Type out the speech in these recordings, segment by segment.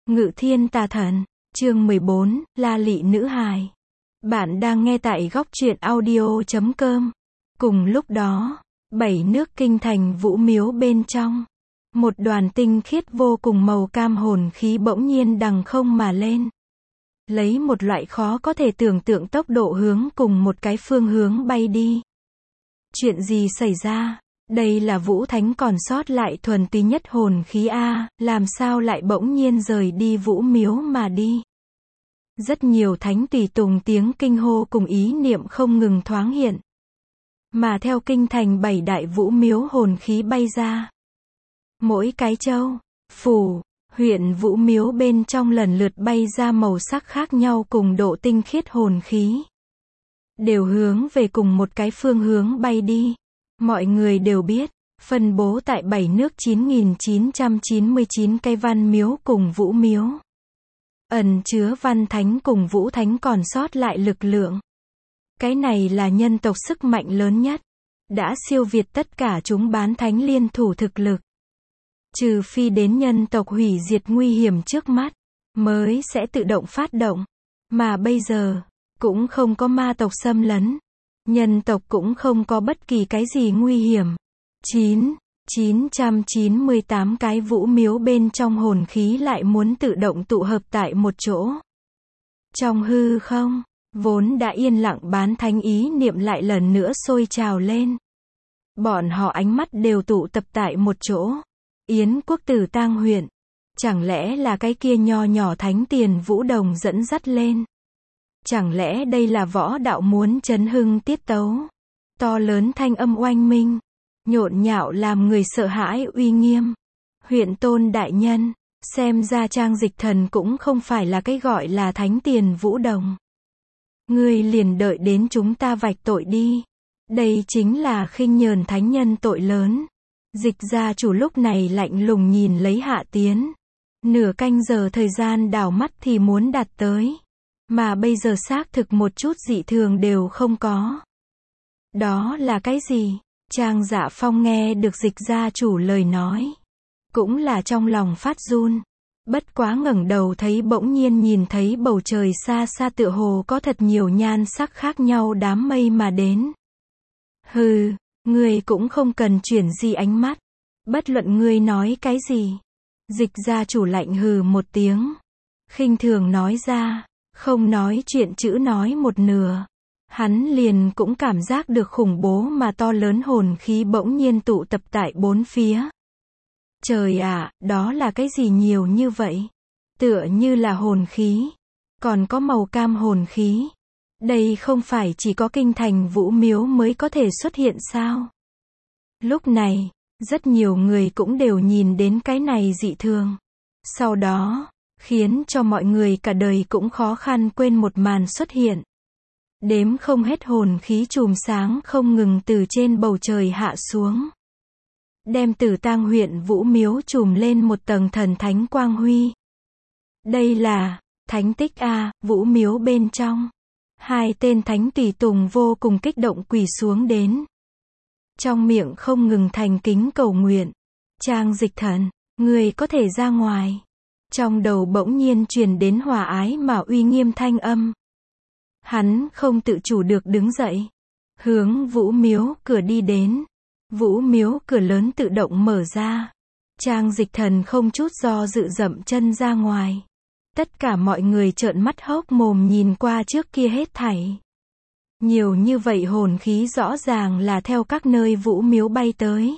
Ngự thiên tà thần, chương 14, La Lị nữ hài. Bạn đang nghe tại góc truyện audio.com. Cùng lúc đó, 7 nước kinh thành Vũ Miếu bên trong, một đoàn tinh khiết vô cùng màu cam hồn khí bỗng nhiên đằng không mà lên. Lấy một loại khó có thể tưởng tượng tốc độ hướng cùng một cái phương hướng bay đi. Chuyện gì xảy ra? Đây là Vũ Thánh còn sót lại thuần túy nhất hồn khí a, làm sao lại bỗng nhiên rời đi Vũ Miếu mà đi? Rất nhiều thánh tùy tùng tiếng kinh hô cùng ý niệm không ngừng thoáng hiện. Mà theo kinh thành 7 đại Vũ Miếu hồn khí bay ra. Mỗi cái châu, phủ, huyện Vũ Miếu bên trong lần lượt bay ra màu sắc khác nhau cùng độ tinh khiết hồn khí. Đều hướng về cùng một cái phương hướng bay đi. Mọi người đều biết, phân bố tại 7 nước 9.999 cái văn miếu cùng Vũ Miếu. Ẩn chứa văn thánh cùng Vũ Thánh còn sót lại lực lượng. Cái này là nhân tộc sức mạnh lớn nhất. Đã siêu việt tất cả chúng bán thánh liên thủ thực lực. Trừ phi đến nhân tộc hủy diệt nguy hiểm trước mắt, mới sẽ tự động phát động. Mà bây giờ, cũng không có ma tộc xâm lấn. Nhân tộc cũng không có bất kỳ cái gì nguy hiểm. 998 cái Vũ Miếu bên trong hồn khí lại muốn tự động tụ hợp tại một chỗ. Trong hư không, vốn đã yên lặng bán thánh ý niệm lại lần nữa sôi trào lên. Bọn họ ánh mắt đều tụ tập tại một chỗ. Yến quốc Tử Tang huyện. Chẳng lẽ là cái kia nho nhỏ thánh tiền Vũ Đồng dẫn dắt lên? Chẳng lẽ đây là võ đạo muốn chấn hưng tiết tấu? To lớn thanh âm oanh minh, nhộn nhạo làm người sợ hãi uy nghiêm. Huyện tôn đại nhân, xem ra Trang Dịch Thần cũng không phải là cái gọi là thánh tiền Vũ Đồng. Ngươi liền đợi đến chúng ta vạch tội đi. Đây chính là khinh nhờn thánh nhân tội lớn. Dịch gia chủ lúc này lạnh lùng nhìn lấy Hạ Tiến. Nửa canh giờ thời gian đảo mắt thì muốn đạt tới. Mà bây giờ xác thực một chút dị thường đều không có. Đó là cái gì? Trang Dạ Phong nghe được Dịch gia chủ lời nói. Cũng là trong lòng phát run. Bất quá ngẩng đầu thấy bỗng nhiên nhìn thấy bầu trời xa xa tựa hồ có thật nhiều nhan sắc khác nhau đám mây mà đến. Hừ, ngươi cũng không cần chuyển gì ánh mắt. Bất luận ngươi nói cái gì. Dịch gia chủ lạnh hừ một tiếng. Khinh thường nói ra. Không nói chuyện chữ nói một nửa. Hắn liền cũng cảm giác được khủng bố mà to lớn hồn khí bỗng nhiên tụ tập tại bốn phía. Trời ạ, đó là cái gì nhiều như vậy? Tựa như là hồn khí. Còn có màu cam hồn khí. Đây không phải chỉ có kinh thành Vũ Miếu mới có thể xuất hiện sao? Lúc này, rất nhiều người cũng đều nhìn đến cái này dị thường. Sau đó, khiến cho mọi người cả đời cũng khó khăn quên một màn xuất hiện. Đếm không hết hồn khí chùm sáng không ngừng từ trên bầu trời hạ xuống. Đem Tử Tang huyện Vũ Miếu chùm lên một tầng thần thánh quang huy. Đây là thánh tích a, Vũ Miếu bên trong. Hai tên thánh tùy tùng vô cùng kích động quỳ xuống đến. Trong miệng không ngừng thành kính cầu nguyện. Trang Dịch Thần, người có thể ra ngoài. Trong đầu bỗng nhiên truyền đến hòa ái mà uy nghiêm thanh âm. Hắn không tự chủ được đứng dậy. Hướng Vũ Miếu cửa đi đến. Vũ Miếu cửa lớn tự động mở ra. Trang Dịch Thần không chút do dự dậm chân ra ngoài. Tất cả mọi người trợn mắt hốc mồm nhìn qua trước kia hết thảy. Nhiều như vậy hồn khí rõ ràng là theo các nơi Vũ Miếu bay tới.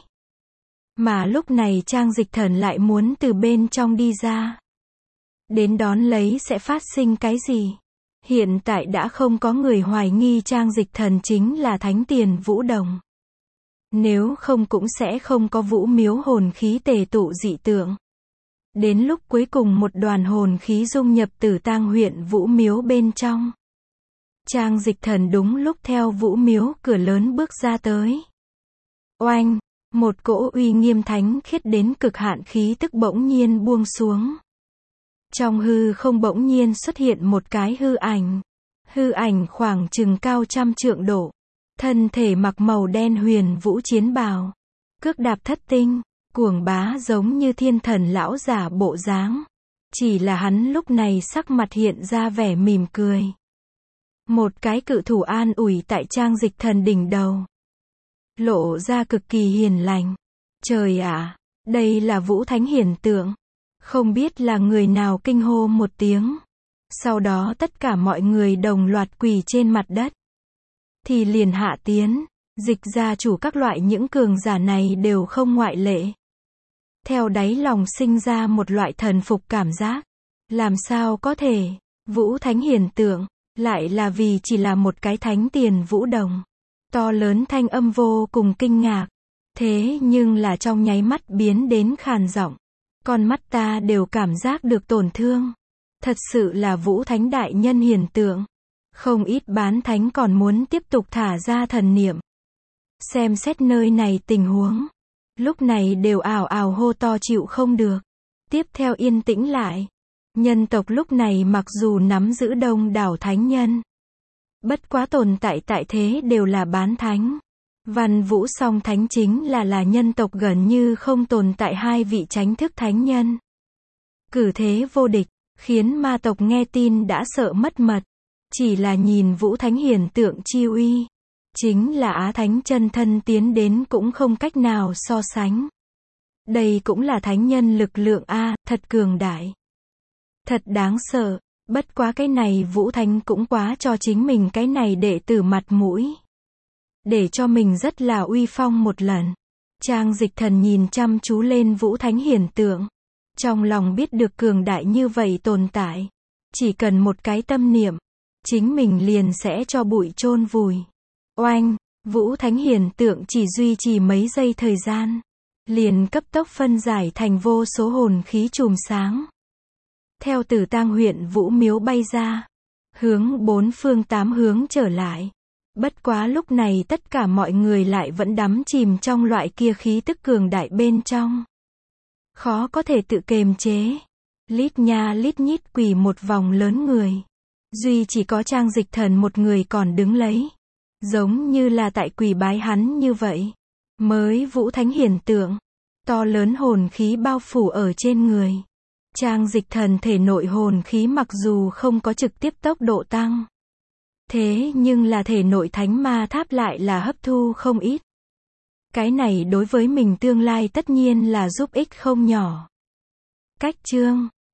Mà lúc này Trang Dịch Thần lại muốn từ bên trong đi ra. Đến đón lấy sẽ phát sinh cái gì? Hiện tại đã không có người hoài nghi Trang Dịch Thần chính là thánh tiền Vũ Đồng. Nếu không cũng sẽ không có Vũ Miếu hồn khí tề tụ dị tượng. Đến lúc cuối cùng một đoàn hồn khí dung nhập Tử Tang huyện Vũ Miếu bên trong. Trang Dịch Thần đúng lúc theo Vũ Miếu cửa lớn bước ra tới. Oanh, một cỗ uy nghiêm thánh khiết đến cực hạn khí tức bỗng nhiên buông xuống. Trong hư không bỗng nhiên xuất hiện một cái hư ảnh. Hư ảnh khoảng chừng cao 100 trượng độ. Thân thể mặc màu đen huyền vũ chiến bào. Cước đạp thất tinh, cuồng bá giống như thiên thần lão giả bộ dáng. Chỉ là hắn lúc này sắc mặt hiện ra vẻ mỉm cười. Một cái cự thủ an ủi tại Trang Dịch Thần đỉnh đầu. Lộ ra cực kỳ hiền lành. Trời ạ, đây là Vũ Thánh hiển tượng. Không biết là người nào kinh hô một tiếng. Sau đó tất cả mọi người đồng loạt quỳ trên mặt đất. Thì liền hạ tiến, Dịch gia chủ các loại những cường giả này đều không ngoại lệ. Theo đáy lòng sinh ra một loại thần phục cảm giác. Làm sao có thể, Vũ Thánh hiển tượng, lại là vì chỉ là một cái thánh tiền vũ đồng. To lớn thanh âm vô cùng kinh ngạc. Thế nhưng là trong nháy mắt biến đến khàn giọng. Con mắt ta đều cảm giác được tổn thương. Thật sự là Vũ Thánh đại nhân hiển tượng. Không ít bán thánh còn muốn tiếp tục thả ra thần niệm. Xem xét nơi này tình huống. Lúc này đều ào ào hô to chịu không được. Tiếp theo yên tĩnh lại. Nhân tộc lúc này mặc dù nắm giữ đông đảo thánh nhân. Bất quá tồn tại tại thế đều là bán thánh. Văn Vũ song thánh chính là nhân tộc gần như không tồn tại hai vị chánh thức thánh nhân. Cử thế vô địch, khiến ma tộc nghe tin đã sợ mất mật. Chỉ là nhìn Vũ Thánh hiển tượng chi uy. Chính là Á Thánh chân thân tiến đến cũng không cách nào so sánh. Đây cũng là thánh nhân lực lượng a, thật cường đại. Thật đáng sợ, bất quá cái này Vũ Thánh cũng quá cho chính mình cái này đệ tử mặt mũi. Để cho mình rất là uy phong một lần. Trang Dịch Thần nhìn chăm chú lên Vũ Thánh hiển tượng. Trong lòng biết được cường đại như vậy tồn tại. Chỉ cần một cái tâm niệm. Chính mình liền sẽ cho bụi chôn vùi. Oanh, Vũ Thánh hiển tượng chỉ duy trì mấy giây thời gian. Liền cấp tốc phân giải thành vô số hồn khí chùm sáng. Theo Tử Tang huyện Vũ Miếu bay ra. Hướng bốn phương tám hướng trở lại. Bất quá lúc này tất cả mọi người lại vẫn đắm chìm trong loại kia khí tức cường đại bên trong. Khó có thể tự kiềm chế. Lít nha lít nhít quỳ một vòng lớn người. Duy chỉ có Trang Dịch Thần một người còn đứng lấy. Giống như là tại quỳ bái hắn như vậy. Mới Vũ Thánh hiển tượng. To lớn hồn khí bao phủ ở trên người. Trang Dịch Thần thể nội hồn khí mặc dù không có trực tiếp tốc độ tăng. Thế nhưng là thể nội thánh ma tháp lại là hấp thu không ít. Cái này đối với mình tương lai tất nhiên là giúp ích không nhỏ. Cách chương